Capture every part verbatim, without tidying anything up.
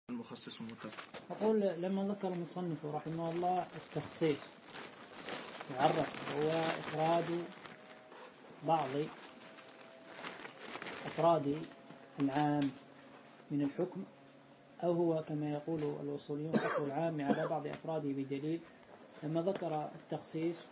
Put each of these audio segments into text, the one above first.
المخصص والمتصل. أقول لما ذكر المصنف رحمه الله التخصيص يعرف هو إفراد بعض أفراد العام من الحكم، أو هو كما يقول الوصوليون حكم العام على بعض أفراده بدليل. لما ذكر التخصيص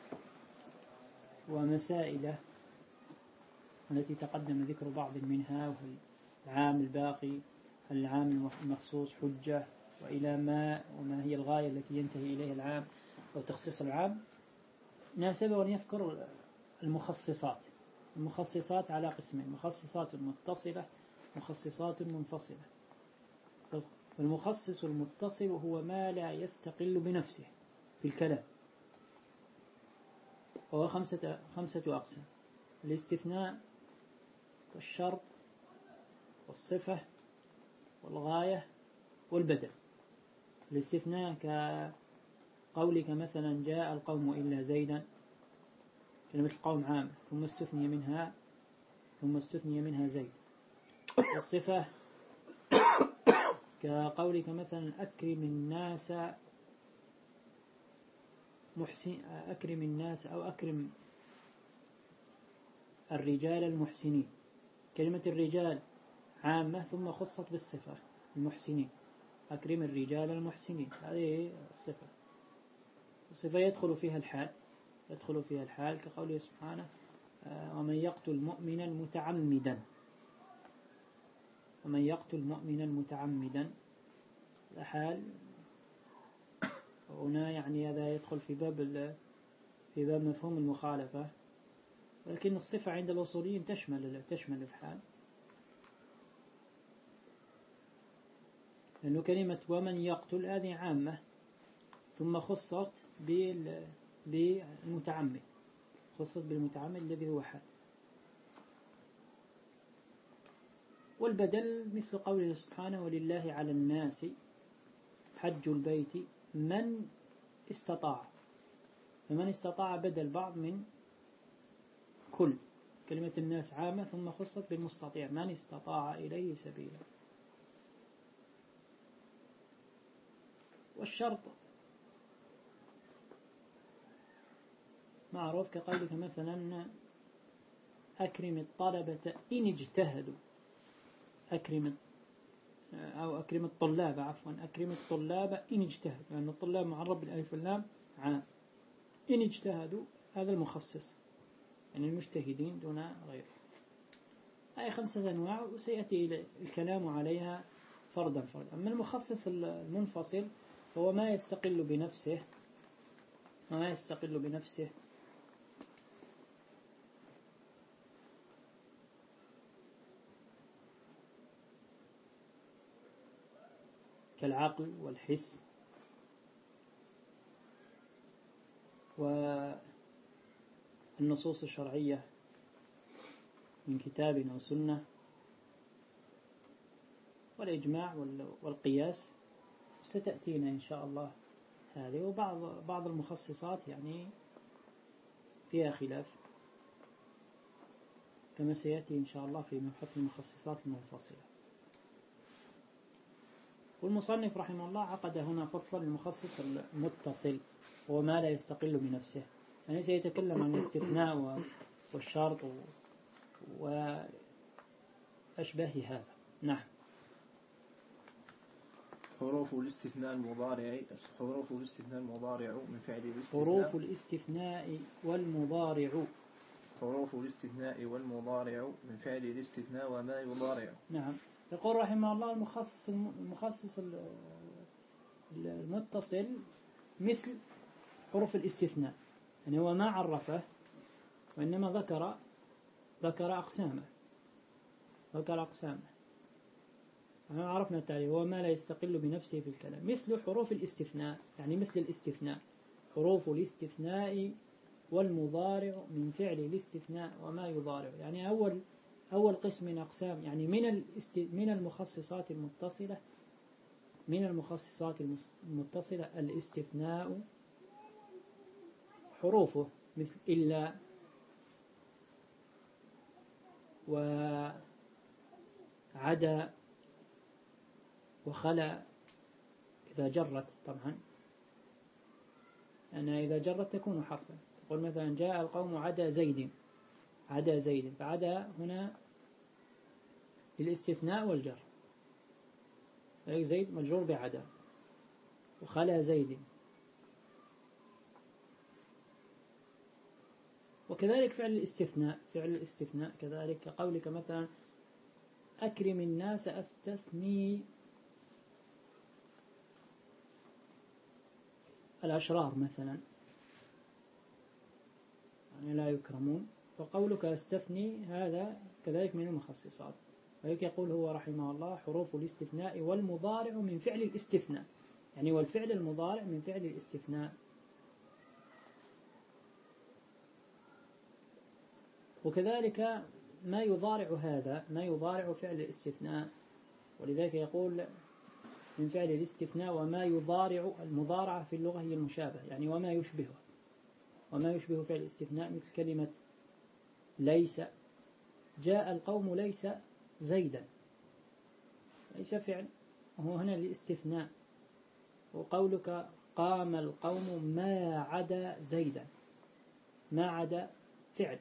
ومسائله التي تقدم ذكر بعض منها، وهي العام الباقي، العام المخصوص حجة، وإلى ما وما هي الغاية التي ينتهي إليها العام أو تخصيص العام، ناسبه أن يذكر المخصصات. المخصصات على قسمين: مخصصات متصلة مخصصات منفصلة. والمخصص المتصل هو ما لا يستقل بنفسه في الكلام، وهو خمسة, خمسة أقسام: الاستثناء والشرط والصفة والغاية والبدل. الاستثناء كقولك مثلا جاء القوم إلا زيدا، كلمة القوم عام ثم استثني منها ثم استثني منها زيد. والصفة كقولك مثلا أكرم الناس محسن أكرم الناس أو أكرم الرجال المحسنين. كلمة الرجال عامة ثم خصت بالصفة المحسنين، أكرم الرجال المحسنين، هذه الصفة. الصفة يدخل فيها الحال يدخل فيها الحال كقوله سبحانه ومن يقتل مؤمنا متعمدا ومن يقتل مؤمنا متعمدا الحال هنا، يعني هذا يدخل في باب في باب مفهوم المخالفة، ولكن الصفة عند الوصوليين تشمل تشمل الحال، لأنه كلمة ومن يقتل هذه عامة ثم خصت بالمتعمد خصت بالمتعمد الذي هو حال. والبدل مثل قوله سبحانه ولله على الناس حج البيت من استطاع، فمن استطاع بدل بعض من كل. كلمة الناس عامة ثم خصت بالمستطيع من استطاع إليه سبيلا. والشرط معروف كقولك مثلا أكرم الطلبة إن اجتهدوا، أكرم أو أكرم الطلاب عفوا أكرم الطلاب إن اجتهدوا، لأن يعني الطلاب معرب بالألف واللام عام. إن اجتهدوا هذا المخصص، يعني المجتهدين دون غيره. هذه خمسة أنواع وسيأتي الكلام عليها فردا فردا. أما المخصص المنفصل هو ما يستقل بنفسه ما يستقل بنفسه كالعقل والحس والنصوص الشرعية من كتاب وسنة والإجماع والقياس. ستأتينا إن شاء الله هذه. وبعض بعض المخصصات يعني فيها خلاف كما سيأتي إن شاء الله في مبحث المخصصات المنفصلة. والمصنف رحمه الله عقد هنا فصلا المخصص المتصل هو ما لا يستقل بنفسه، يعني سيتكلم عن الاستثناء والشرط وأشباه هذا. نعم. حروف الاستثناء المضارع حروف الاستثناء المضارع من فعل الاستثناء حروف الاستثناء والمضارع حروف الاستثناء والمضارع من فعل الاستثناء وما يضارع. نعم. يقول رحمه الله المخصص المخصص المتصل مثل حروف الاستثناء، يعني هو ما عرفه وإنما ذكر ذكر أقسامه ذكر أقسامه أنا عرفنا التعريف، هو ما لا يستقل بنفسه في الكلام. مثل حروف الاستثناء، يعني مثل الاستثناء حروف الاستثناء والمضارع من فعل الاستثناء وما يضارع، يعني أول أول قسم من أقسام، يعني من من المخصصات المتصلة من المخصصات المتصلة الاستثناء حروفه مثل إلا وعدا وخلا إذا جرت طبعا، أنها إذا جرت تكون حرفا. تقول مثلا جاء القوم عدا زيد، عدا زيد، فعدا هنا للاستثناء والجر، زيد مجرور بعدا، وخلا زيد. وكذلك فعل الاستثناء، فعل الاستثناء كذلك قولك مثلا أكرم الناس أفتسني الأشرار مثلا، يعني لا يكرمون، فقولك استثني هذا كذلك من المخصصات. وهيك يقول هو رحمه الله حروف الاستثناء والمضارع من فعل الاستثناء، يعني والفعل المضارع من فعل الاستثناء. وكذلك ما يضارع هذا، ما يضارع فعل الاستثناء، ولذلك يقول من فعل الاستثناء وما يضارع. المضارعة في اللغة هي المشابه، يعني وما يشبهه، وما يشبه فعل الاستثناء مثل كلمة ليس، جاء القوم ليس زيدا، ليس فعل، وهو هنا الاستثناء. وقولك قام القوم ما عدا زيدا، ما عدا فعل.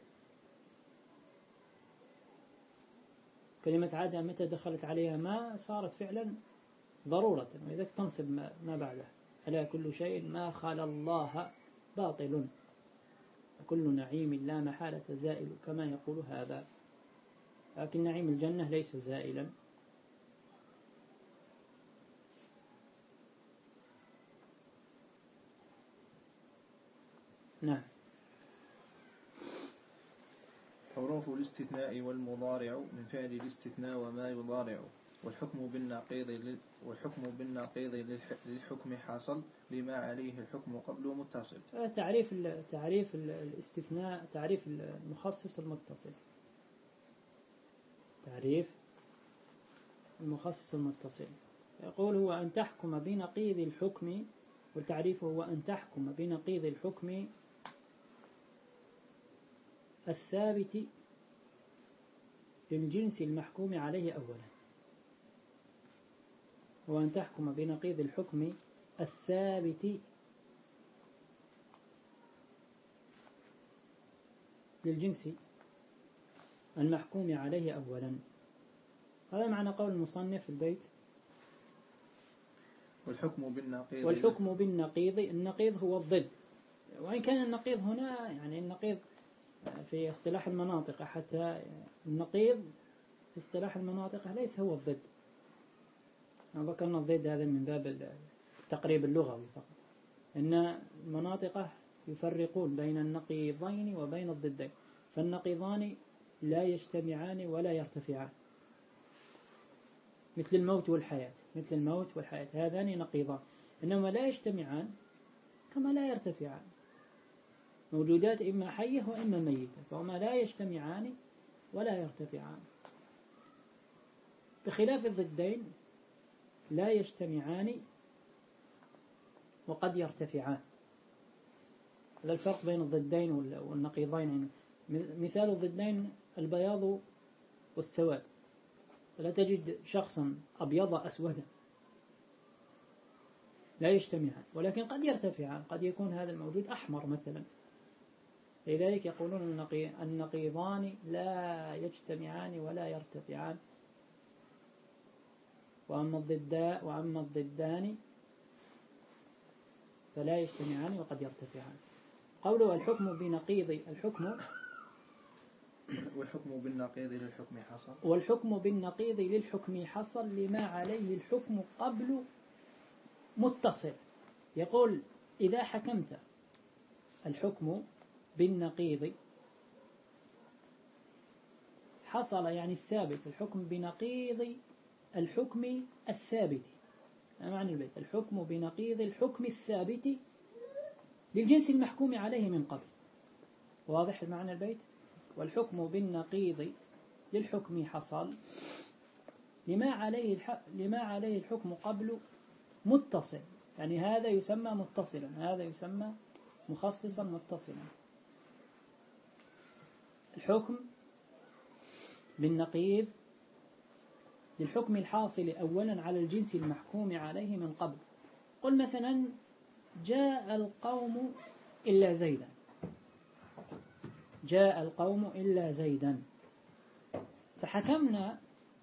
كلمة عدا متى دخلت عليها ما صارت فعلا ضرورة، ولذلك تنصب ما بعدها. ألا كل شيء ما خلا الله باطل، كل نعيم لا محالة زائل، كما يقول هذا. لكن نعيم الجنة ليس زائلا. نعم. حروف الاستثناء والمضارع من فعل الاستثناء وما يضارع، والحكم بالنقيض والحكم بالنقيض للحكم حاصل لما عليه الحكم قبل متصل. تعريف تعريف الاستثناء، تعريف المخصص المتصل، تعريف المخصص المتصل يقول هو أن تحكم بنقيض الحكم، وتعريفه هو أن تحكم بنقيض الحكم الثابت للجنس المحكوم عليه أولا، وأن تحكم بنقيض الحكم الثابت للجنس المحكوم عليه أولا. هذا معنى قول المصنف في البيت والحكم بالنقيض. والحكم بالنقيض، النقيض هو الضد، وإن كان النقيض هنا يعني النقيض في اصطلاح المناطق، حتى النقيض في اصطلاح المناطق ليس هو الضد. ذكرنا الضد هذا من باب التقريب اللغوي فقط، إن المناطق يفرقون بين النقيضين وبين الضدين، فالنقيضان لا يجتمعان ولا يرتفعان، مثل الموت والحياة، مثل الموت والحياة هذان نقيضان، إنما لا يجتمعان كما لا يرتفعان، موجودات إما حية وإما ميتة، فهما لا يجتمعان ولا يرتفعان، بخلاف الضدين لا يجتمعان وقد يرتفعان. هذا الفرق بين الضدين والنقيضين. مثال الضدين البياض والسواد، فلا تجد شخصا أبيض أسودا، لا يجتمعان، ولكن قد يرتفعان، قد يكون هذا الموجود أحمر مثلا. لذلك يقولون النقيضان لا يجتمعان ولا يرتفعان. وأما الضدان وأما الضدان فلا يجتمعان وقد يرتفعان. قوله الحكم بنقيض الحكم والحكم بالنقيض للحكم حصل، والحكم بالنقيض للحكم حصل لما عليه الحكم قبل متصل. يقول إذا حكمت الحكم بالنقيض حصل، يعني الثابت، الحكم بنقيض الحكم الثابت، ما معنى البيت؟ الحكم بنقيض الحكم الثابت للجنس المحكوم عليه من قبل. واضح معنى البيت؟ والحكم بالنقيض للحكم حصل لما عليه الح... لما عليه الحكم قبل متصل، يعني هذا يسمى متصلا، هذا يسمى مخصصا متصلا. الحكم بالنقيض للحكم الحاصل أولا على الجنس المحكوم عليه من قبل. قل مثلا جاء القوم إلا زيدا، جاء القوم إلا زيدا، فحكمنا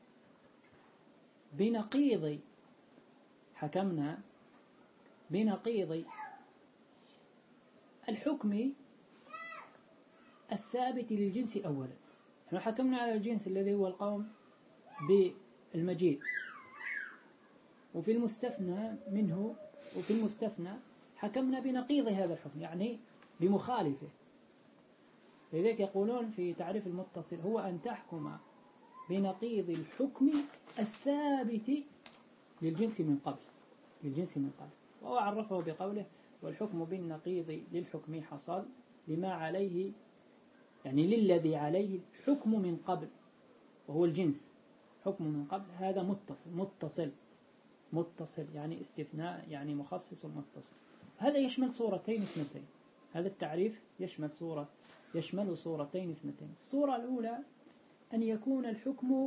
بنقيض حكمنا بنقيض الحكم الثابت للجنس أولا. نحن حكمنا على الجنس الذي هو القوم بالمجيء، وفي المستثنى منه وفي المستثنى حكمنا بنقيض هذا الحكم، يعني بمخالفه. لذلك يقولون في تعريف المتصل هو أن تحكم بنقيض الحكم الثابت للجنس من قبل للجنس من قبل وهو عرفه بقوله والحكم بالنقيض للحكم حصل لما عليه، يعني للذي عليه الحكم من قبل وهو الجنس، حكم من قبل هذا متصل متصل متصل يعني استثناء، يعني مخصص متصل. هذا يشمل صورتين اثنتين، هذا التعريف يشمل صورة يشمل صورتين اثنتين. الصورة الأولى أن يكون الحكم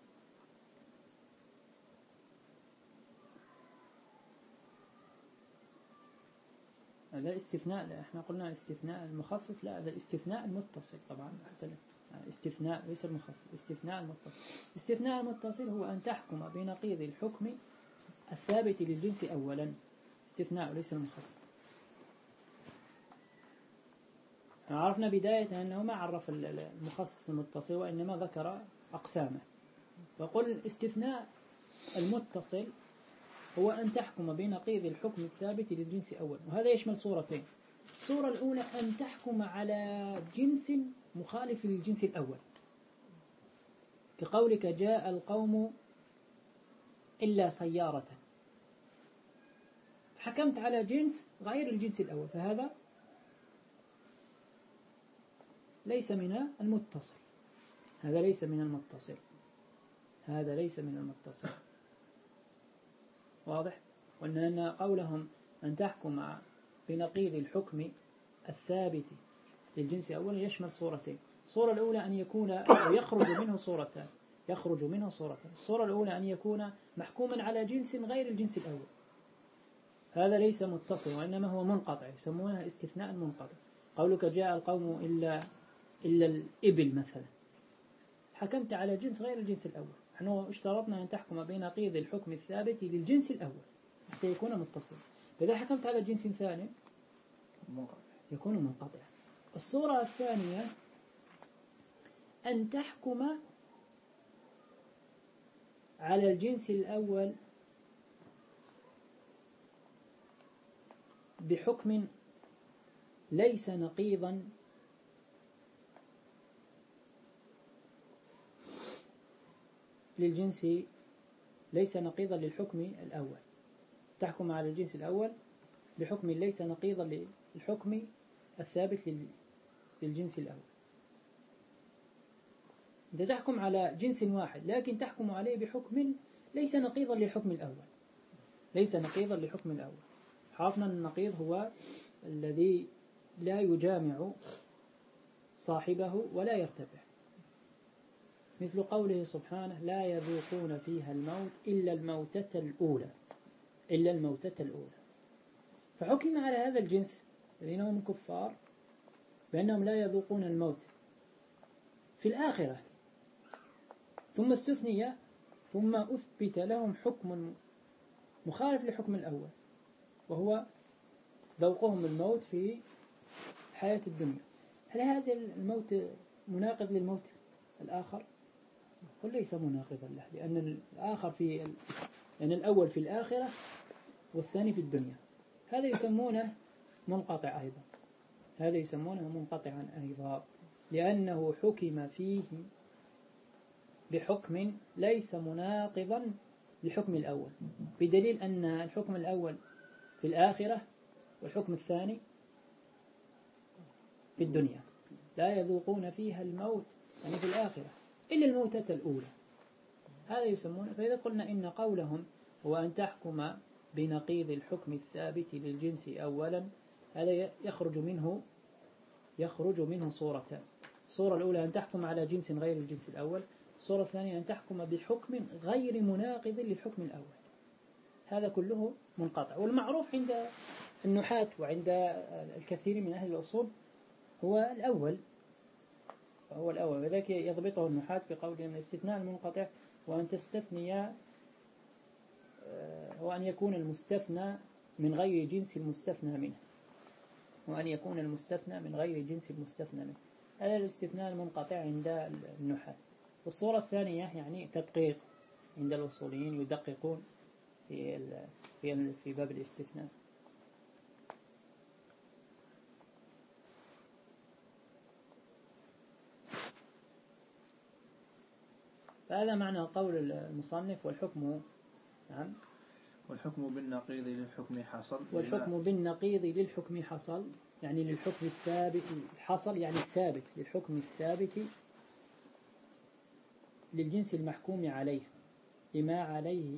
هذا استثناء، لا احنا قلنا استثناء المخصص، لا هذا الاستثناء المتصل طبعا، استثناء ليس المخصص، استثناء المتصل. استثناء المتصل هو أن تحكم بنقيض الحكم الثابت للجنس أولا، استثناء ليس المخصص. عرفنا بداية أنه ما عرف المخصص المتصل وإنما ذكر أقسامه، وقل الاستثناء المتصل هو أن تحكم بنقيض الحكم الثابت للجنس أولا، وهذا يشمل صورتين. الصورة الأولى أن تحكم على جنس مخالف للجنس الأول، كقولك جاء القوم إلا سيارة، حكمت على جنس غير الجنس الأول، فهذا ليس من المتصل، هذا ليس من المتصل هذا ليس من المتصل واضح؟ وأن قولهم أن تحكم بنقيض الحكم الثابت للجنس أولا يشمل صورتين. الصورة الأولى أن يكون يخرج منه صورتان يخرج منه صورتان الصورة الأولى أن يكون محكوما على جنس غير الجنس الأول، هذا ليس متصل وإنما هو منقطع، يسمونها استثناء منقطع. قولك جاء القوم إلا إلا الإبل مثلا، حكمت على جنس غير الجنس الأول، نحن اشترطنا أن تحكم بنقيض الحكم الثابت للجنس الأول حتى يكون متصل، فإذا حكمت على جنس ثاني يكون منقطعا. الصورة الثانية أن تحكم على الجنس الأول بحكم ليس نقيضا للجنس ليس نقيضا للحكم الأول، تحكم على الجنس الأول بحكم ليس نقيضا للحكم الثابت للجنس الأول. أنت تحكم على جنس واحد لكن تحكم عليه بحكم ليس نقيضا للحكم الأول ليس نقيضا للحكم الأول. عرفنا أن النقيض هو الذي لا يجامع صاحبه ولا يرتفع، مثل قوله سبحانه لا يذوقون فيها الموت إلا الموتة الأولى إلا الموتة الأولى. فحكم على هذا الجنس الذين هم كفار بأنهم لا يذوقون الموت في الآخرة، ثم استثني ثم أثبت لهم حكم مخالف لحكم الأول وهو ذوقهم الموت في حياة الدنيا. هل هذا الموت مناقض للموت الآخر؟ قل ليس مناقضا له، لأن الآخر في لأن الأول في الآخرة والثاني في الدنيا، هذا يسمونه منقطع أيضا هذا يسمونه منقطعا أيضا لأنه حكم فيه بحكم ليس مناقضا للحكم الأول، بدليل أن الحكم الأول في الآخرة والحكم الثاني في الدنيا، لا يذوقون فيها الموت يعني في الآخرة إلا الموتة الأولى، هذا يسمونه. فإذا قلنا إن قولهم هو أن تحكم بنقيض الحكم الثابت للجنس أولا، هذا يخرج منه يخرج منه صورتان. الصورة الأولى أن تحكم على جنس غير الجنس الأول، الصورة الثانية أن تحكم بحكم غير مناقض للحكم الأول. هذا كله منقطع. والمعروف عند النحاة وعند الكثير من أهل الأصول هو الأول، هو الأول، وذلك يضبطه النحاة بقولهم الاستثناء المنقطع وأن تستثني وأن يكون المستثنى من غير جنس المستثنى منه، وأن يكون المستثنى من غير جنس المستثنى منه. هذا الاستثناء المنقطع عند النحاة. والصورة الثانية يعني تدقيق عند الأصوليين، يدققون في في في باب الاستثناء. فهذا معنى قول المصنف والحكم. نعم. والحكم بالنقيض للحكم حصل. والحكم بالنقيض للحكم حصل يعني للحكم الثابت حصل يعني الثابت للحكم الثابت للجنس المحكوم عليه لما عليه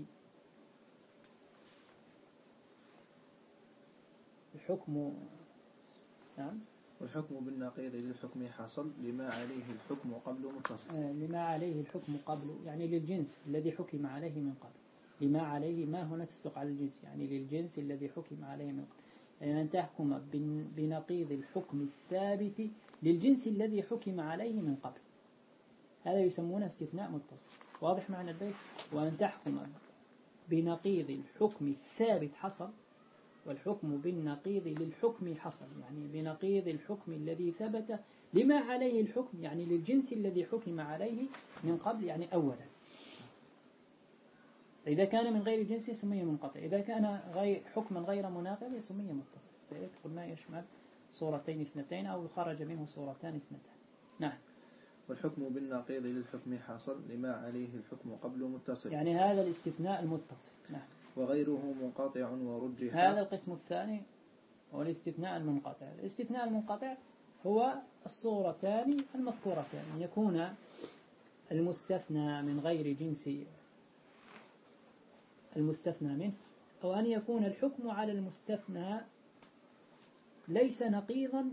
الحكم. نعم. والحكم بالنقيض للحكم حصل لما عليه الحكم قبل متصل. آه لما عليه الحكم قبل يعني للجنس الذي حكم عليه من قبل. لما عليه ما هنا تصدق على الجنس يعني للجنس الذي حكم عليه من قبل، يعني أن تحكم بنقيض الحكم الثابت للجنس الذي حكم عليه من قبل. هذا يسمونه استثناء متصل. واضح معنى البيت؟ وأن تحكم بنقيض الحكم الثابت حصل، والحكم بالنقيض للحكم حصل يعني بنقيض الحكم الذي ثبت لما عليه الحكم يعني للجنس الذي حكم عليه من قبل يعني أولا. إذا كان من غير جنس يسميه منقطع، إذا كان غير حكما غير مناقض يسميه متصل. فإذا قلنا يشمل صورتين اثنتين أو خرج منه صورتان اثنتين. نعم. والحكم بالنقيض للحكم حصل لما عليه الحكم قبل متصل يعني هذا الاستثناء المتصل. نعم. وغيره منقطع ورجح. هذا القسم الثاني هو الاستثناء المنقطع. الاستثناء المنقطع هو الصورتان المذكورتان، أن يكون المستثنى من غير جنس المستثنى منه، أو أن يكون الحكم على المستثنى ليس نقيضا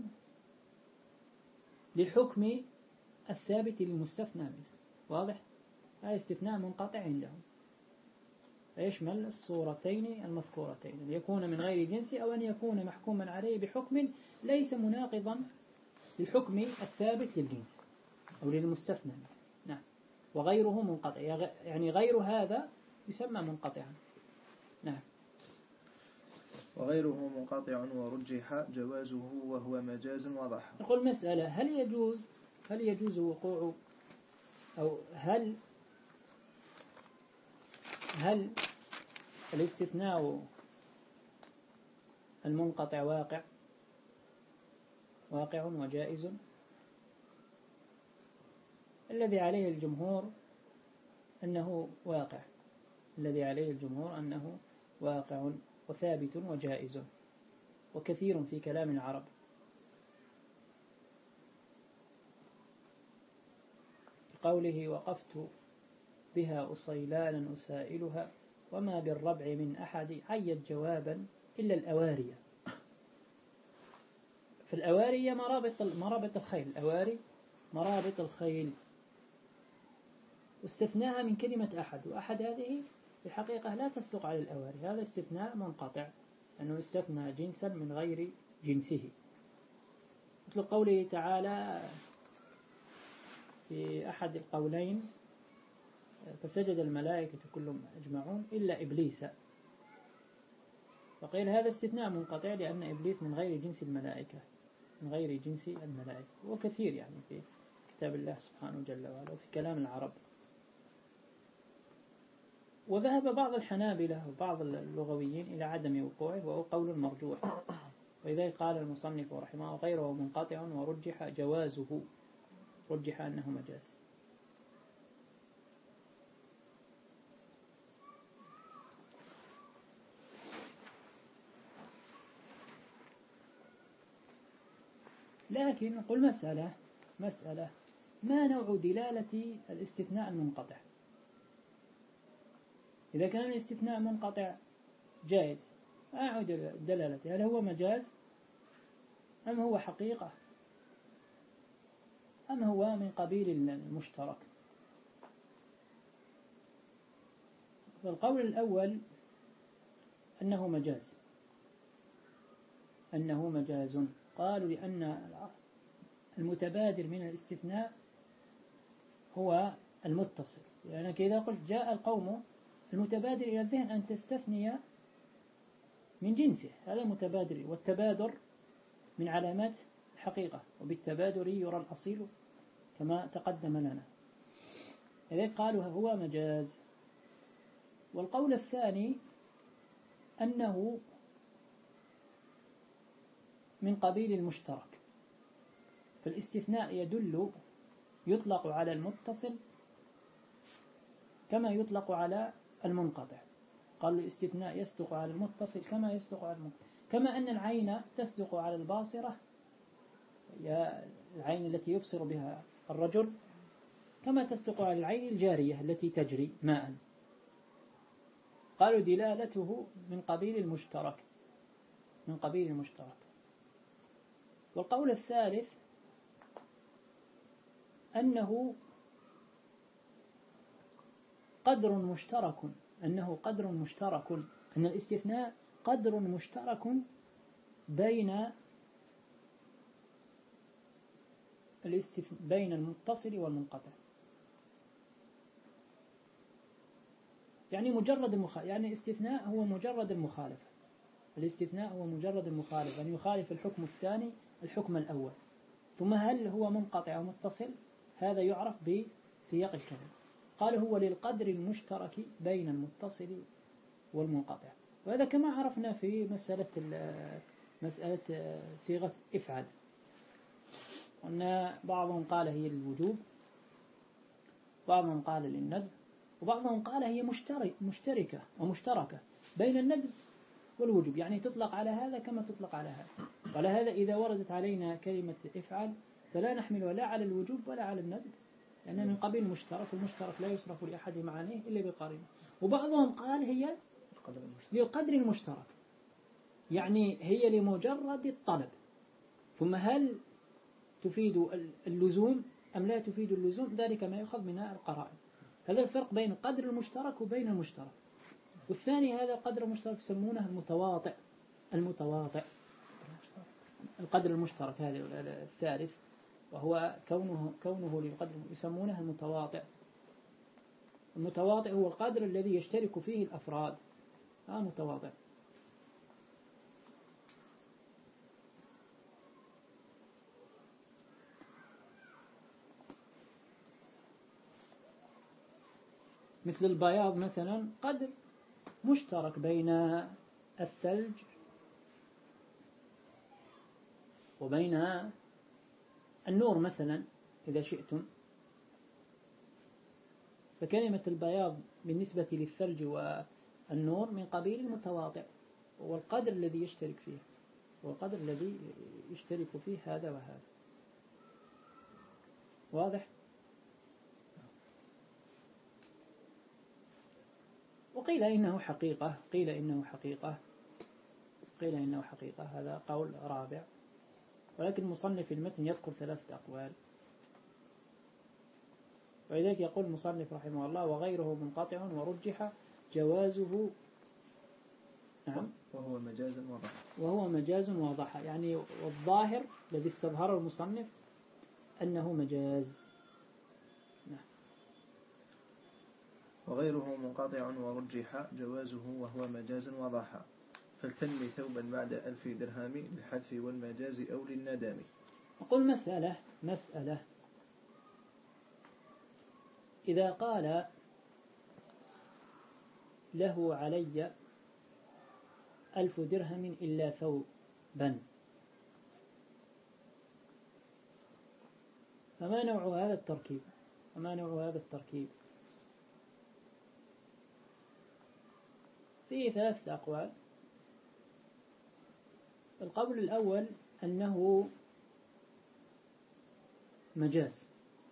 للحكم الثابت للمستثنى منه. واضح؟ هذا استثناء منقطع عندهم، فيشمل الصورتين المذكورتين، أن يكون من غير جنس أو أن يكون محكوما عليه بحكم ليس مناقضا للحكم الثابت للجنس أو للمستثنى منه. نعم. وغيره منقطع يعني غير هذا يسمى منقطعا. نعم. وغيره منقطع ورجح جوازه وهو مجاز واضح. نقول مسألة، هل يجوز هل يجوز وقوع أو هل هل الاستثناء المنقطع واقع واقع وجائز؟ الذي عليه الجمهور أنه واقع، الذي عليه الجمهور أنه واقع وثابت وجائز وكثير في كلام العرب. قوله وقفت بها أصيلالا أسائلها وما بالربع من أحد عيد جوابا إلا الأواري. في الأواري مرابط مرابط الخيل، الأواري مرابط الخيل، واستثناها من كلمة أحد، وأحد هذه في الحقيقة لا تصدق على الأواري، هذا استثناء منقطع أنه استثنى جنسا من غير جنسه، مثل قوله تعالى في أحد القولين فسجد الملائكة كلهم أجمعون إلا إبليس، فقيل هذا استثناء منقطع لأن إبليس من غير جنس الملائكة من غير جنس الملائكة، وكثير يعني في كتاب الله سبحانه جل وعلا وفي كلام العرب. وذهب بعض الحنابلة وبعض اللغويين إلى عدم وقوعه وهو قول مرجوح، وإذا قال المصنف رحمه الله غيره منقطع ورجح جوازه، رجح أنه مجاز. لكن نقول مسألة مسألة ما نوع دلالة الاستثناء المنقطع؟ إذا كان الاستثناء منقطع جائز، ما نوع دلالته؟ هل هو مجاز أم هو حقيقة أم هو من قبيل المشترك؟ فالقول الأول أنه مجاز أنه مجاز قالوا لأن المتبادر من الاستثناء هو المتصل، لأنك يعني إذا قلت جاء القوم المتبادر إلى الذهن أن تستثني من جنسه، هذا متبادر، والتبادر من علامات الحقيقة، وبالتبادر يرى الأصيل كما تقدم لنا. لذلك قالوا هو مجاز. والقول الثاني أنه من قبيل المشترك، فالاستثناء يدل يطلق على المتصل كما يطلق على المنقطع. قالوا الاستثناء يصدق على المتصل كما يصدق على المنقطع، كما أن العين تصدق على الباصرة، هي العين التي يبصر بها الرجل، كما تصدق على العين الجارية التي تجري ماء. قالوا دلالته من قبيل المشترك من قبيل المشترك. والقول الثالث أنه قدر مشترك أنه قدر مشترك أن الاستثناء قدر مشترك بين بين المتصل والمنقطع. يعني مجرد المخالفة، يعني الاستثناء هو مجرد المخالفة الاستثناء هو مجرد المخالفة، أن يخالف الحكم الثاني الحكم الأول. ثم هل هو منقطع أو متصل؟ هذا يعرف بسياق الكلام. قال هو للقدر المشترك بين المتصل والمنقطع. وهذا كما عرفنا في مسألة مسألة صيغة افعل، أن بعضهم قال هي للوجوب، بعضهم قال للندب، وبعضهم قال هي مشترك مشتركة ومشتركة بين الندب والوجوب، يعني تطلق على هذا كما تطلق على هذا. وعلى هذا إذا وردت علينا كلمة افعل فلا نحملها لا على الوجوب ولا على الندب، لأنها من قبيل المشترك، والمشترك لا يصرف لأحد معانيه إلا بقرينه. وبعضهم قال هي للقدر المشترك، يعني هي لمجرد الطلب. ثم هل تفيد اللزوم أم لا تفيد اللزوم؟ ذلك ما يأخذ منها القرائن. هذا الفرق بين القدر المشترك وبين المشترك. والثاني هذا القدر المشترك يسمونه المتواطئ المتواطئ القدر المشترك هذا الثالث، وهو كونه كونه للقدر يسمونه المتواطئ. المتواطئ هو القدر الذي يشترك فيه الأفراد، ها متواطئ. مثل البياض مثلا قدر مشترك بين الثلج وبين النور مثلا إذا شئتم. فكلمة البياض بالنسبة للثلج والنور من قبيل المتواطئ، والقدر الذي يشترك فيه والقدر الذي يشترك فيه هذا وهذا. واضح؟ وقيل إنه حقيقة قيل إنه حقيقة قيل إنه حقيقة هذا قول رابع. ولكن مصنف المتن يذكر ثلاثة أقوال، ولذلك يقول المصنف رحمه الله وغيره منقطع ورجح جوازه. نعم. وهو مجاز واضح وهو مجاز واضح، يعني والظاهر الذي استظهره المصنف أنه مجاز. نعم. وغيره منقطع ورجح جوازه وهو مجاز واضح، فالتنمي ثوبا بعد ألف درهم للحذف والمجاز أو للندم. أقول مسألة مسألة إذا قال له علي ألف درهم إلا ثوبا، فما نوع هذا التركيب فما نوع هذا التركيب فيه ثلاثة أقوال. القول الأول أنه مجاز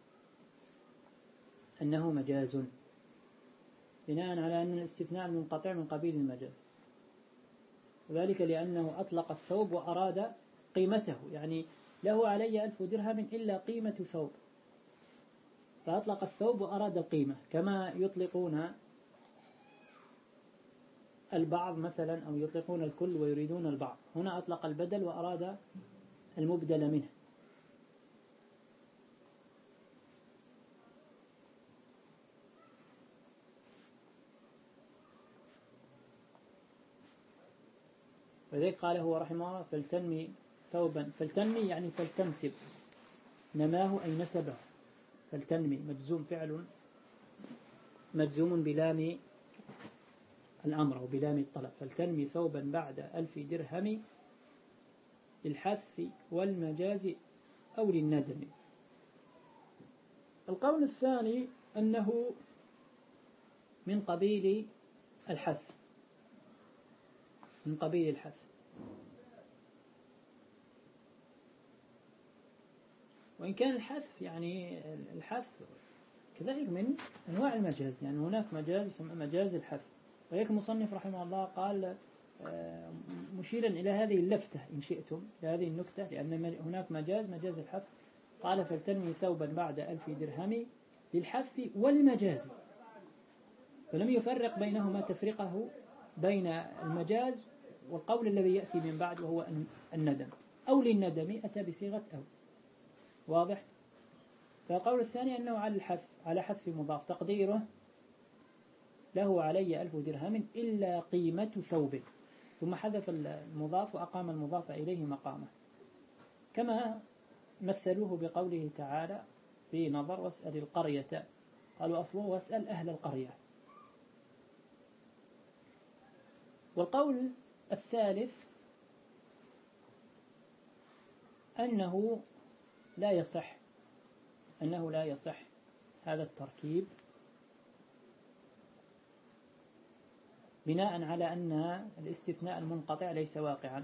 أنه مجاز بناء على أن الاستثناء المنقطع من قبيل المجاز، وذلك لأنه أطلق الثوب وأراد قيمته، يعني له علي ألف درهم إلا قيمة ثوب، فأطلق الثوب وأراد القيمة، كما يطلقون البعض مثلا أو يطلقون الكل ويريدون البعض. هنا أطلق البدل وأراد المبدل منه. وذلك قال هو رحمه الله فلتنمي ثوبا. فلتنمي يعني فلتنسب، نماه أي نسبه. فلتنمي مجزوم، فعل مجزوم بلام الأمر أو بلام الطلب. فلتنمي ثوبا بعد ألف درهم للحث والمجاز أو للندم. القول الثاني أنه من قبيل الحث، من قبيل الحث. وإن كان الحذف يعني الحذف كذلك من أنواع المجاز، يعني هناك مجاز يسمى مجاز الحذف. ولكن المصنف رحمه الله قال مشيرا إلى هذه اللفتة إن شئتم، لهذه النكتة، لأن هناك مجاز مجاز الحذف. قال فلتنمي ثوبا بعد ألف درهم للحذف والمجاز، فلم يفرق بينهما تفرقه بين المجاز والقول الذي يأتي من بعد وهو الندم، أو للندم أتى بصيغة أو. واضح؟ فالقول الثاني أنه على الحذف، على حذف مضاف، تقديره له علي ألف درهم إلا قيمة ثوب، ثم حذف المضاف وأقام المضاف إليه مقامه، كما مثلوه بقوله تعالى في نظر واسأل القرية، قالوا أصله واسأل أهل القرية. والقول الثالث أنه لا يصح، أنه لا يصح هذا التركيب بناء على أن الاستثناء المنقطع ليس واقعا،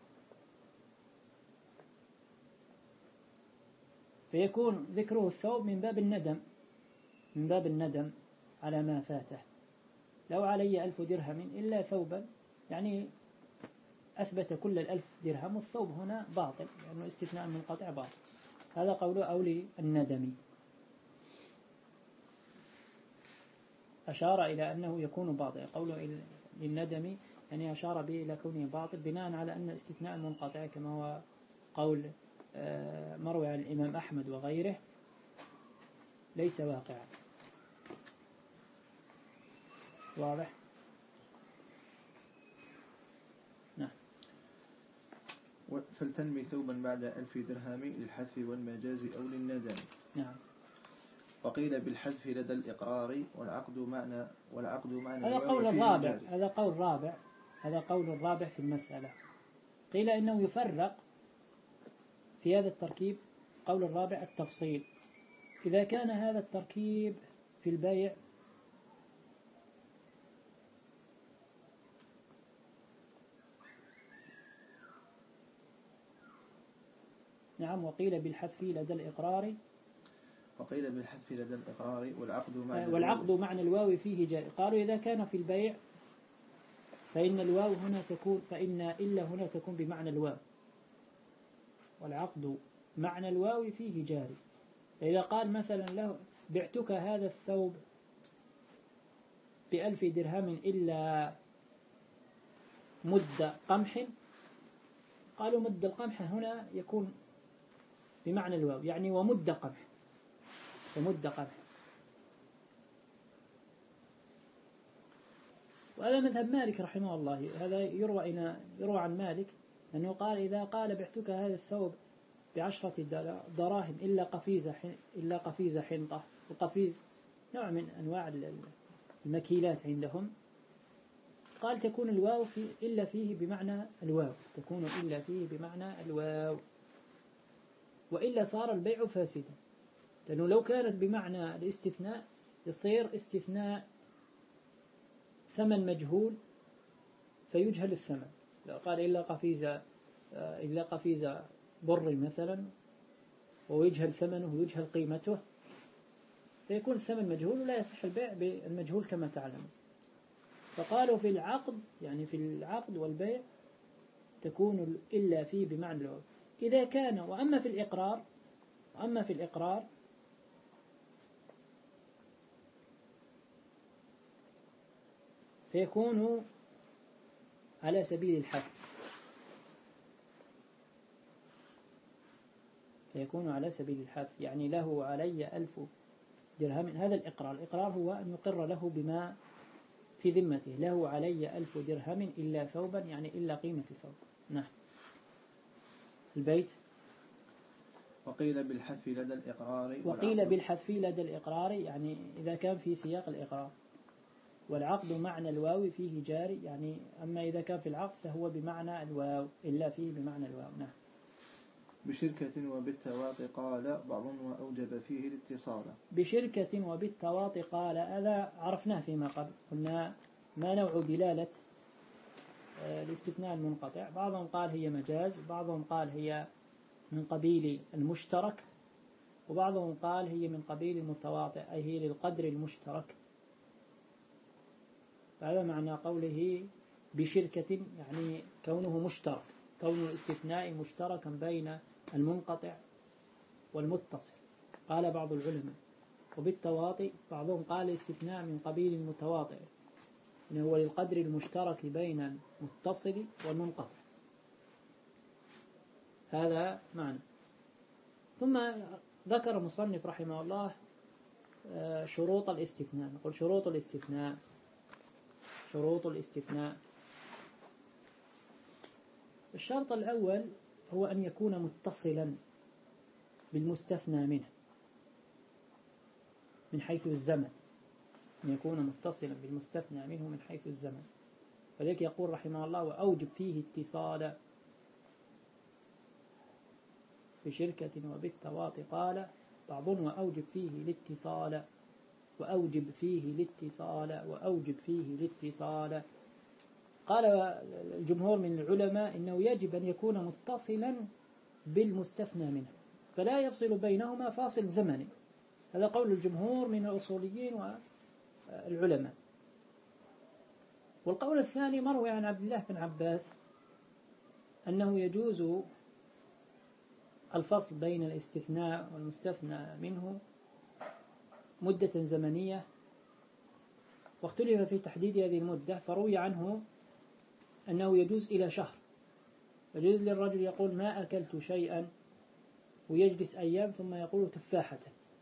فيكون ذكره الثوب من باب الندم، من باب الندم على ما فاته. لو علي ألف درهم إلا ثوبا، يعني أثبت كل الألف درهم، والثوب هنا باطل لأنه يعني استثناء منقطع باطل. هذا قوله أولي الندم، أشار إلى أنه يكون باطل. قوله للندم يعني أشار به إلى كونه باطل بناء على أن استثناء منقطع كما هو قول مروي عن الإمام أحمد وغيره ليس واقعا. واضح؟ نعم. فلتنمي ثوبا بعد ألف درهم للحذف والمجاز أو للندم. نعم. وقيل بالحذف لدى الإقرار والعقد معنى والعقد معنى هذا قول الرابع، هذا قول رابع، هذا قول الرابع في المسألة. قيل إنه يفرق في هذا التركيب، قول الرابع التفصيل، إذا كان هذا التركيب في البيع نعم. وقيل بالحذف لدى الإقرار، وقيل بالحذف لدى الإقرار والعقد معنى والعقد معنى الواو فيه جاري. قالوا إذا كان في البيع فإن الواو هنا تكون، فإن إلا هنا تكون بمعنى الواو، والعقد معنى الواو فيه جاري. فإذا قال مثلا له بعتك هذا الثوب بألف درهم إلا مد قمح، قالوا مد القمح هنا يكون بمعنى الواو، يعني ومد قمح، ومد قمح. وهذا مذهب مالك رحمه الله. هذا يروى إلى يروى عن مالك أنه قال إذا قال بعتك هذا الثوب بعشرة دراهم إلا قفيز إلا قفيز حنطة، القفيز نوع من أنواع المكيلات عندهم، قال تكون الواو في إلا فيه بمعنى الواو، تكون إلا فيه بمعنى الواو، وإلا صار البيع فاسدا، لأنه لو كانت بمعنى الاستثناء يصير استثناء ثمن مجهول فيجهل الثمن. لو قال إلا قفيز إلا قفيز بر مثلا ويجهل ثمنه ويجهل قيمته، فيكون الثمن مجهول ولا يصح البيع بالمجهول كما تعلم. فقالوا في العقد، يعني في العقد والبيع تكون إلا فيه بمعنى الواو إذا كان. وأما في الإقرار، وأما في الإقرار فيكون على سبيل الحث، فيكون على سبيل الحث، يعني له علي ألف درهم. هذا الإقرار. الإقرار هو أن يقر له بما في ذمته، له علي ألف درهم إلا ثوبا، يعني إلا قيمة الثوب. نعم. البيت. وقيل بالحذف لدى الإقرار، وقيل بالحذف لدى الإقرار، يعني إذا كان في سياق الإقرار. والعقد معنى الواو فيه جاري، يعني أما إذا كان في العقد فهو بمعنى الواو، إلا فيه بمعنى الواو. نعم. بشركة وبالتواطي قال بعض وأوجب فيه الاتصال. بشركة وبالتواطي قال، هذا عرفناه فيما قبل، قلنا ما نوع دلالة الاستثناء المنقطع. بعضهم قال هي مجاز، وبعضهم قال هي من قبيل المشترك، وبعضهم قال هي من قبيل المتواطئ، أي هي للقدر المشترك. هذا معنى قوله بشركة، يعني كونه مشترك، كون الاستثناء مشتركا بين المنقطع والمتصل. قال بعض العلماء. وبالتواطئ بعضهم قال استثناء من قبيل المتواطئ، إنه هو للقدر المشترك بين المتصل والمنقطع. هذا معنى. ثم ذكر المصنف رحمه الله شروط الاستثناء. نقول شروط الاستثناء. شروط الاستثناء. الشرط الأول هو أن يكون متصلا بالمستثنى منه من حيث الزمن، أن يكون متصلا بالمستثنى منه من حيث الزمن. فلذلك يقول رحمه الله وأوجب فيه اتصالا. في شركة وبالتواطي قال بعض وأوجب فيه الاتصال، وأوجب فيه الاتصال، وأوجب فيه الاتصال. قال الجمهور من العلماء إنه يجب أن يكون متصلا بالمستثنى منه، فلا يفصل بينهما فاصل زمني. هذا قول الجمهور من الأصوليين والعلماء. والقول الثاني مروي عن عبد الله بن عباس أنه يجوز الفصل بين الاستثناء والمستثنى منه مدة زمنية، واختلف في تحديد هذه المدة، فروي عنه أنه يجوز إلى شهر. يجوز للرجل يقول ما أكلت شيئا ويجلس أيام ثم يقول تفاحة.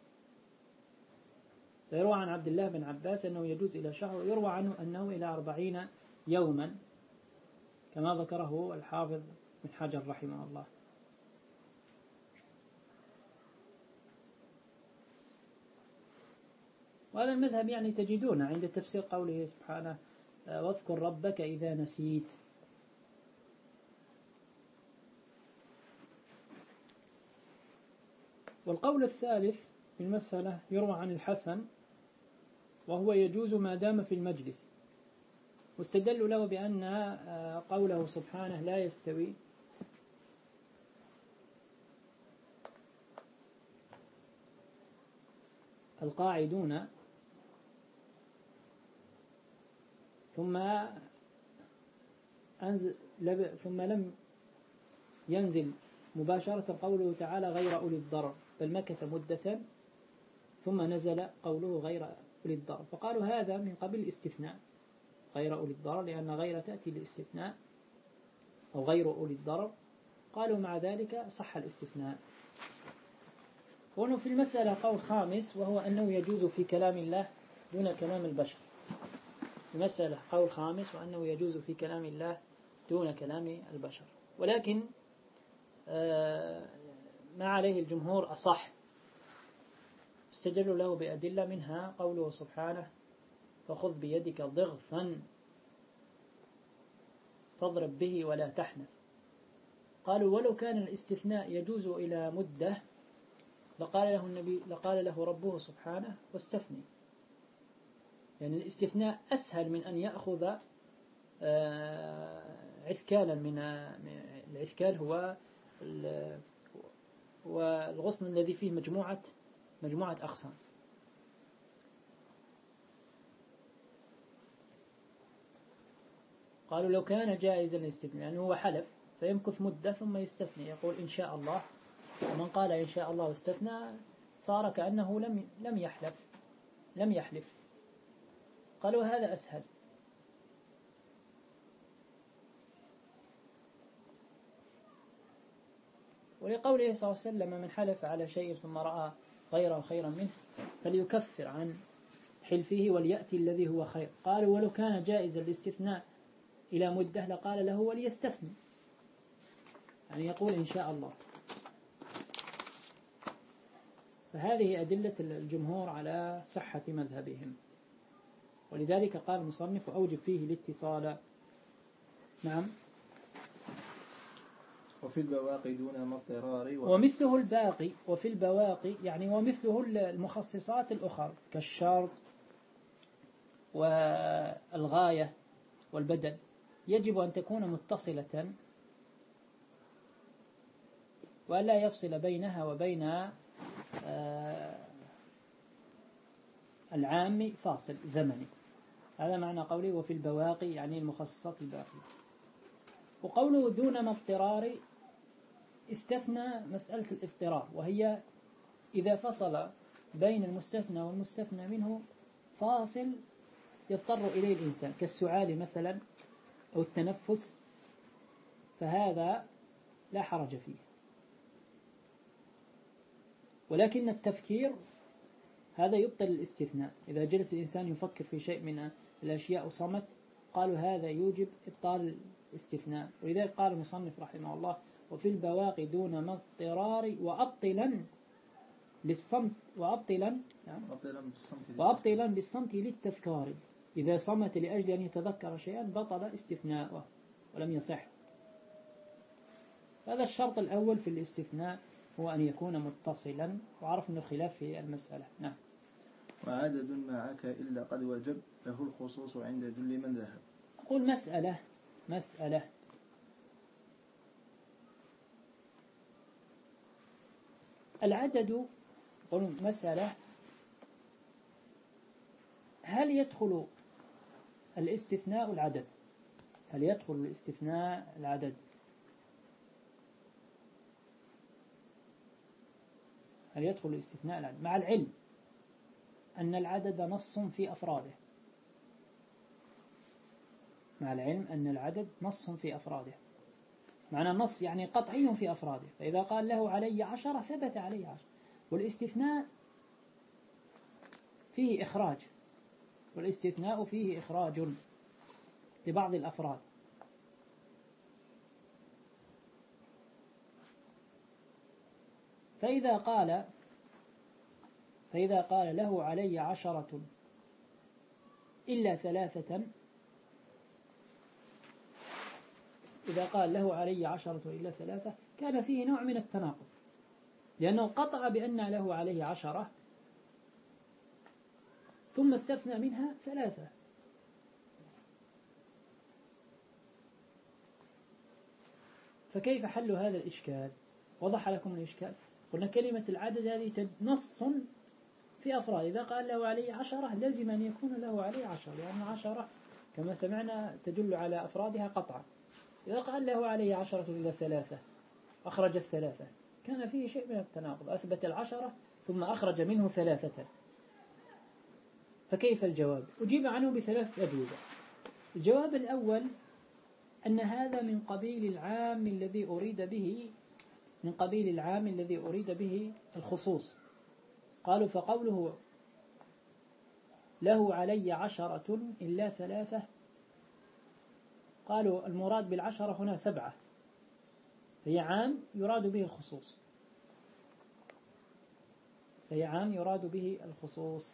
فيروى عن عبد الله بن عباس أنه يجوز إلى شهر، ويروى عنه أنه إلى أربعين يوما كما ذكره الحافظ بن حجر رحمه الله. وهذا المذهب يعني تجدونه عند تفسير قوله سبحانه واذكر ربك إذا نسيت. والقول الثالث في المسألة يروى عن الحسن، وهو يجوز ما دام في المجلس، واستدلوا له بأن قوله سبحانه لا يستوي القاعدون ثم أنزل ثم لم ينزل مباشرة قوله تعالى غير أولي الضرر، بل مكث مدة ثم نزل قوله غير أولي الضرر، فقالوا هذا من قبل الاستثناء غير أولي الضرر، لأن غير تأتي للاستثناء أو غير أولي الضرر. قالوا مع ذلك صح الاستثناء. وأنه في المسألة قول خامس، وهو أنه يجوز في كلام الله دون كلام البشر. المسألة قول خامس، وأنه يجوز في كلام الله دون كلام البشر، ولكن ما عليه الجمهور أصح. استدلوا له بأدلة، منها قوله سبحانه فخذ بيدك ضغثا فاضرب به ولا تحنث. قالوا ولو كان الاستثناء يجوز إلى مدة لقال له النبي لقال له ربه سبحانه واستثني. يعني الاستثناء أسهل من أن يأخذ عثكالا من العثكال هو والغصن الذي فيه مجموعة مجموعة أقسام. قالوا لو كان جائزا الاستثناء، لأنه هو حلف فيمكث مدة ثم يستثني، يقول إن شاء الله، ومن قال إن شاء الله واستثنى صار كأنه لم لم يحلف لم يحلف. قالوا هذا أسهل. ولقوله صلى الله عليه وسلم من حلف على شيء ثم رأى غيره خيرا منه فليكفر عن حلفه وليأتي الذي هو خير. قالوا ولو كان جائزا الاستثناء إلى مدة لقال له وليستثني، يعني يقول إن شاء الله. فهذه أدلة الجمهور على صحة مذهبهم، ولذلك قال المصنف أوجب فيه الاتصال. نعم. وفي البواقي دون ما اضطرار و... ومثله الباقي، وفي البواقي يعني ومثله المخصصات الأخرى كالشرط والغاية والبدل يجب أن تكون متصلة ولا يفصل بينها وبين العام فاصل زمني. هذا معنى قوله وفي البواقي يعني المخصصات الباقية. وقوله دون ما اضطرار استثنى مسألة الاضطرار، وهي إذا فصل بين المستثنى والمستثنى منه فاصل يضطر إليه الإنسان كالسعال مثلا أو التنفس، فهذا لا حرج فيه. ولكن التفكير هذا يبطل الاستثناء. إذا جلس الإنسان يفكر في شيء من الأشياء وصمت قالوا هذا يوجب إبطال الاستثناء. ولذلك قال المصنف رحمه الله وفي البواقي دون ما اضطرار وأبطلا للصمت وأبطلا يعني وأبطلا بالصمت للتذكار. إذا صمت لأجل أن يتذكر شيئا بطل استثناءه ولم يصح. هذا الشرط الأول في الاستثناء هو أن يكون متصلا، وعرفنا الخلاف في المسألة. نعم. وعدد معك إلا قد وجب له الخصوص عند جل من ذهب. قل مسألة مسألة العدد، قل مسألة هل يدخل الاستثناء العدد؟ هل يدخل الاستثناء العدد؟ هل يدخل الاستثناء العدد مع العلم أن العدد نص في أفراده؟ مع العلم أن العدد نص في أفراده، معنى النص يعني قطعي في أفراده. فإذا قال له علي عشرة ثبت علي عشرة. والاستثناء فيه إخراج، والاستثناء فيه إخراج لبعض الأفراد. فإذا قال فإذا قال له علي عشرة إلا ثلاثة، إذا قال له علي عشرة إلا ثلاثة كان فيه نوع من التناقض، لأنه قطع بأن له عليه عشرة ثم استثنى منها ثلاثة. فكيف حل هذا الإشكال؟ وضح لكم الإشكال. قلنا كلمة العدد هذه نص في أفراد. إذا قال له عليه عشرة لازم أن يكون له عليه عشرة، لأن عشرة كما سمعنا تدل على أفرادها قطعا. إذا قال له عليه عشرة إلى ثلاثة أخرج الثلاثة كان فيه شيء من التناقض. أثبت العشرة ثم أخرج منه ثلاثة. فكيف الجواب؟ أجيب عنه بثلاث أجوبة. الجواب الأول أن هذا من قبيل العام الذي أريد به من قبيل العام الذي أريد به الخصوص. قالوا فقوله له علي عشرة إلا ثلاثة، قالوا المراد بالعشرة هنا سبعة، فهي عام يراد به الخصوص فهي عام يراد به الخصوص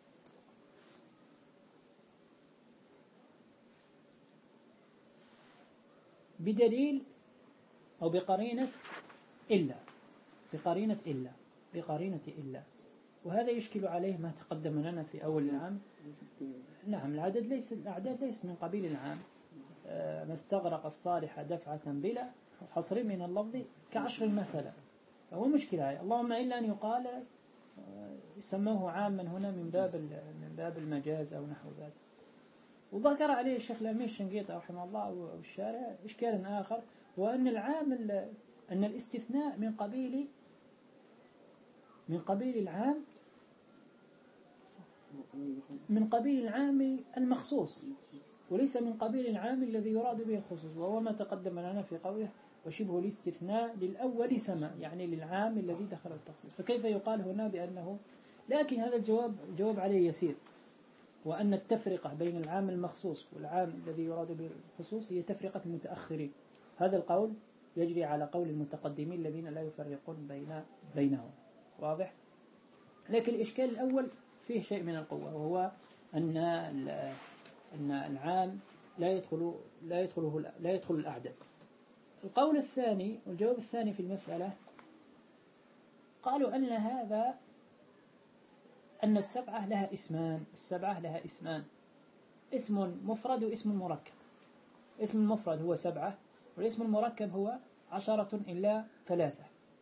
بدليل أو بقرينة إلا بقرينة إلا بقرينة إلا وهذا يشكل عليه ما تقدم لنا في أول العام. نعم، العدد ليس الأعداد ليس من قبيل العام. ما استغرق الصالح دفعة بلا حصر من اللفظ كعشر مثلا، فهو مشكلة. اللهم إلا أن يقال يسموه عاما هنا من باب من باب المجاز أو نحو ذلك. وذكر عليه الشيخ الأمين الشنقيطي رحمه الله والشارع إشكال آخر، وأن العام أن الاستثناء من قبيل من قبيل العام من قبيل العام المخصوص وليس من قبيل العام الذي يراد به الخصوص، وهو ما تقدم لنا في قوله وشبه الاستثناء للأول سما، يعني للعام الذي دخل التخصيص. فكيف يقال هنا بأنه، لكن هذا الجواب جواب عليه يسير، وأن التفرقة بين العام المخصوص والعام الذي يراد به الخصوص هي تفرقة المتأخرين. هذا القول يجري على قول المتقدمين الذين لا يفرقون بين بينهم. واضح؟ لكن الإشكال الأول فيه شيء من القوة، وهو أن أن العام لا يدخل لا يدخله لا يدخل الأعداد. القول الثاني والجواب الثاني في المسألة قالوا أن هذا أن السبعة لها اسمان، السبعة لها اسمان، اسم مفرد واسم مركب. اسم المفرد هو سبعة، والاسم المركب هو عشرة إلا ثلاثة.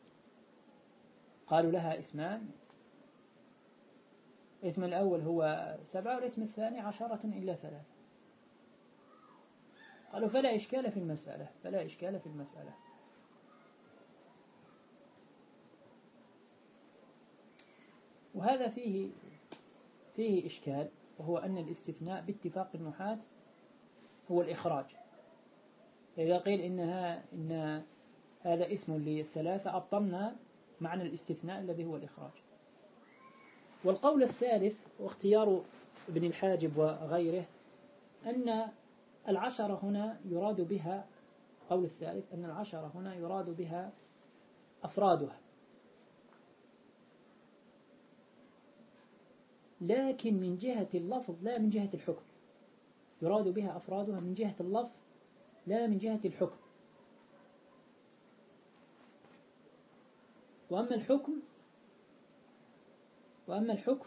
قالوا لها اسمان، اسم الأول هو سبعة والاسم الثاني عشرة إلا ثلاثة. قالوا فلا إشكال في المسألة، فلا إشكال في المسألة. وهذا فيه فيه إشكال، وهو أن الاستثناء باتفاق النحاة هو الإخراج. إذا قيل إنها إن هذا اسم للثلاثة أبطلنا معنى الاستثناء الذي هو الإخراج. والقول الثالث واختيار ابن الحاجب وغيره أن العشرة هنا يراد بها، قول الثالث أن العشرة هنا يراد بها أفرادها، لكن من جهة اللفظ لا من جهة الحكم. يراد بها أفرادها من جهة اللفظ لا من جهة الحكم. وأما الحكم وأما الحكم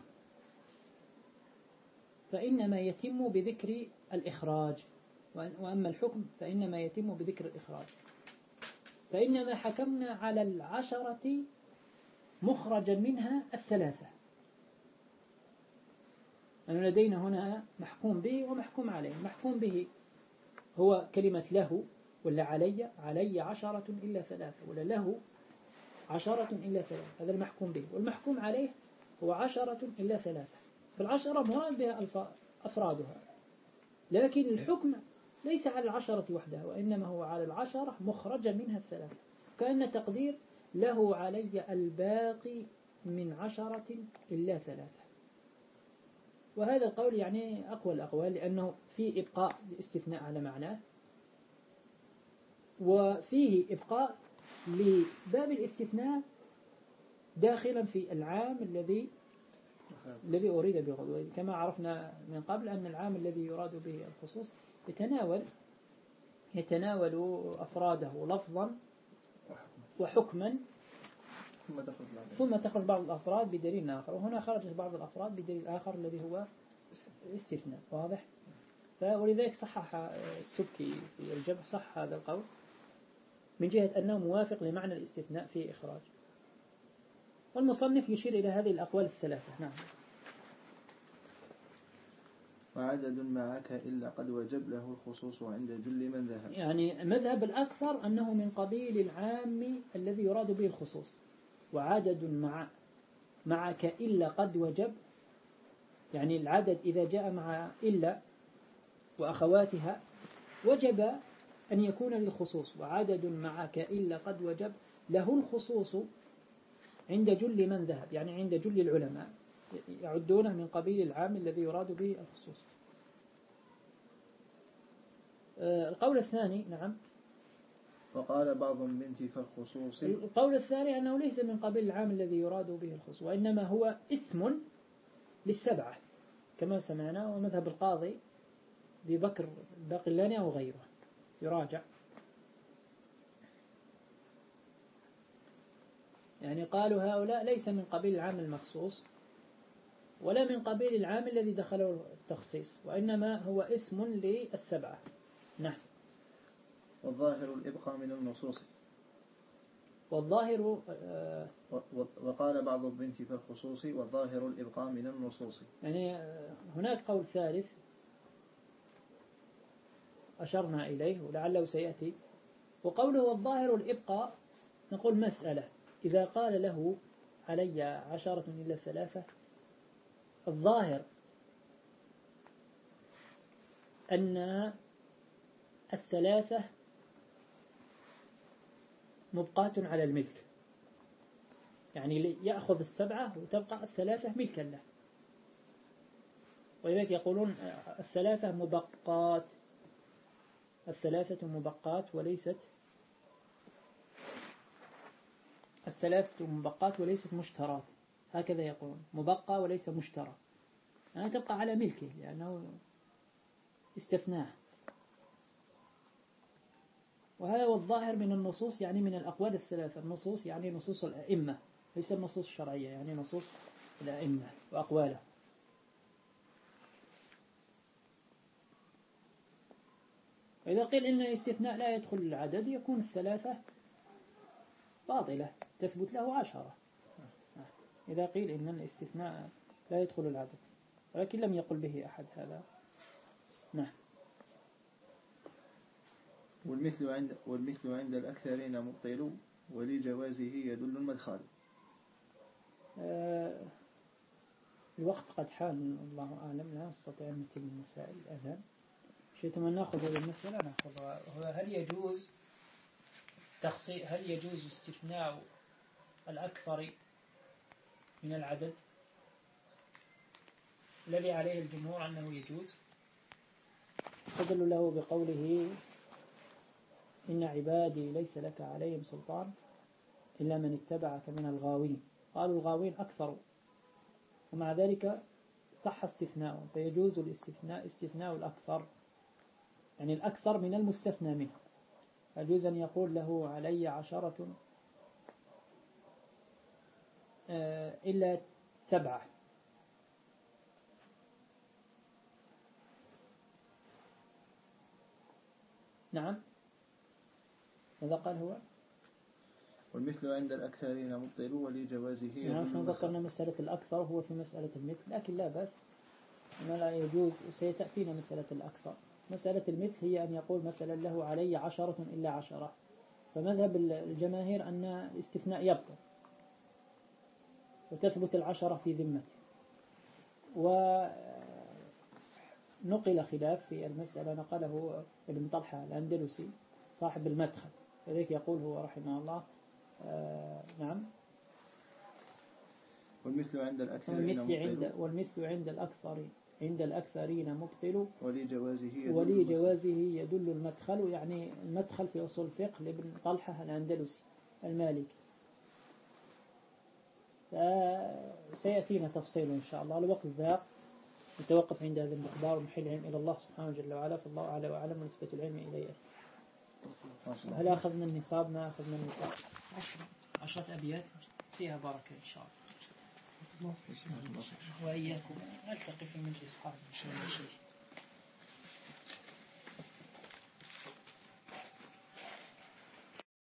فإنما يتم بذكر الإخراج، وأما الحكم فإنما يتم بذكر الإخراج. فإنما حكمنا على العشرة مخرجا منها الثلاثة، أن لدينا هنا محكوم به ومحكوم عليه. محكوم به هو كلمة له، ولا علي، علي عشرة إلا ثلاثة، ولا له عشرة إلا ثلاثة، هذا المحكوم به. والمحكوم عليه هو عشرة إلا ثلاثة. فالعشرة مراد بها أفرادها، لكن الحكم ليس على العشرة وحدها، وإنما هو على العشرة مخرجا منها الثلاثة. كأن تقدير له علي الباقي من عشرة إلا ثلاثة. وهذا القول يعني أقوى الأقوال، لأنه فيه إبقاء الاستثناء على معناه، وفيه إبقاء لباب الاستثناء داخلا في العام الذي الذي أريد به. كما عرفنا من قبل أن العام الذي يراد به الخصوص يتناول يتناول أفراده لفظا وحكما، ثم تخرج بعض الأفراد بدليل آخر، وهنا خرجت بعض الأفراد بدليل آخر الذي هو الاستثناء. واضح؟ ولذلك صحح السبكي في الجمع صح هذا القول من جهة أنه موافق لمعنى الاستثناء في إخراج. والمصنف يشير إلى هذه الأقوال الثلاثة. نعم. وعدد معك إلا قد وجب له الخصوص عند جل من ذهب. يعني مذهب الأكثر أنه من قبيل العام الذي يراد به الخصوص. وعدد مع معك إلا قد وجب، يعني العدد إذا جاء مع إلا وأخواتها وجب أن يكون للخصوص. وعدد معك إلا قد وجب له الخصوص عند جل من ذهب، يعني عند جل العلماء يعدونه من قبيل العام الذي يراد به الخصوص. القول الثاني نعم. وقال بعض بنت فالخصوص. القول الثاني أنه ليس من قبيل العام الذي يراد به الخصوص، وإنما هو اسم للسبعة كما سمعنا. ومذهب القاضي ببكر الباقلاني أو غيره يراجع. يعني قالوا هؤلاء ليس من قبيل العام المخصوص ولا من قبيل العام الذي دخله التخصيص، وإنما هو اسم للسبعة. نعم. والظاهر الإبقاء من النصوص. والظاهر آه وقال بعض البنت في الخصوص والظاهر الإبقاء من النصوص. يعني آه هناك قول ثالث أشرنا إليه ولعله سيأتي، وقوله والظاهر الإبقاء نقول مسألة. إذا قال له علي عشرة إلا ثلاثة، الظاهر أن الثلاثة مبقاة على الملك، يعني يأخذ السبعة وتبقى الثلاثة ملكا له، ولذلك يقولون الثلاثة مبقات، الثلاثة مبقات وليست الثلاثة مبقات وليست مشترات، هكذا يقولون، مبقى وليس مشترى، يعني تبقى على ملكه لأنه استثناء. وهذا هو الظاهر من النصوص، يعني من الأقوال الثلاثة. النصوص يعني نصوص الأئمة، ليس النصوص الشرعية، يعني نصوص الأئمة وأقواله. وإذا قيل إن الاستثناء لا يدخل العدد يكون الثلاثة باطلة تثبت له عشرة، إذا قيل إن الاستثناء لا يدخل العدد، ولكن لم يقل به أحد هذا. نعم. والمثل عند والمثل عند الأكثرين مبطل ولجوازه يدل المدخل. آه الوقت قد حان، الله أعلم، لا نستطيع أن نتم المسائل الآن. شئتم أن نأخذ هذه المسألة نأخذها. هو هل يجوز تخصيص هل يجوز استثناء الأكثر من العدد؟ الذي عليه الجمهور أنه يجوز، استدل له بقوله إن عبادي ليس لك عليهم سلطان إلا من اتبعك من الغاوين. قالوا الغاوين أكثر، ومع ذلك صح استثناء، فيجوز الاستثناء استثناء الأكثر، يعني الأكثر من المستثنى منه. يجوز أن يقول له علي عشرة إلا سبعة، نعم. ماذا قال هو؟ والمثل عند الأكثرين مبطل ولجوازه. نحن ذكرنا مسألة الأكثر هو في مسألة المثل، لكن لا بأس ما لا يجوز، وسيتأتينا مسألة الأكثر. مسألة المثل هي أن يقول مثلا له علي عشرة إلا عشرة، فمذهب الجماهير أن الاستثناء يبطل وتثبت العشرة في ذمته. ونقل خلاف في المسألة، نقله ابن طلحة الأندلسي صاحب المدخل، فذلك يقول هو رحمه الله آه نعم. والمثل عند الأكثرين والمثل مبطل عند والمثل عند الأكثر عند الأكثرين مبطل ولجوازه يدل ولجوازه يدل المدخل، يعني المدخل في أصول الفقه لابن طلحة الأندلسي المالكي. فسيأتينا تفصيل إن شاء الله. الوقت ذاق، نتوقف عند هذا المقدار ونحل العلم إلى الله سبحانه جل وعلا، فالله أعلى وأعلم، ونسبة العلم إليه أسر. هل أخذنا النصاب؟ ما أخذنا النصاب. عشرة أبيات فيها بركة إن شاء الله. وإياكم نلتقي في المجلس حاضر إن شاء الله.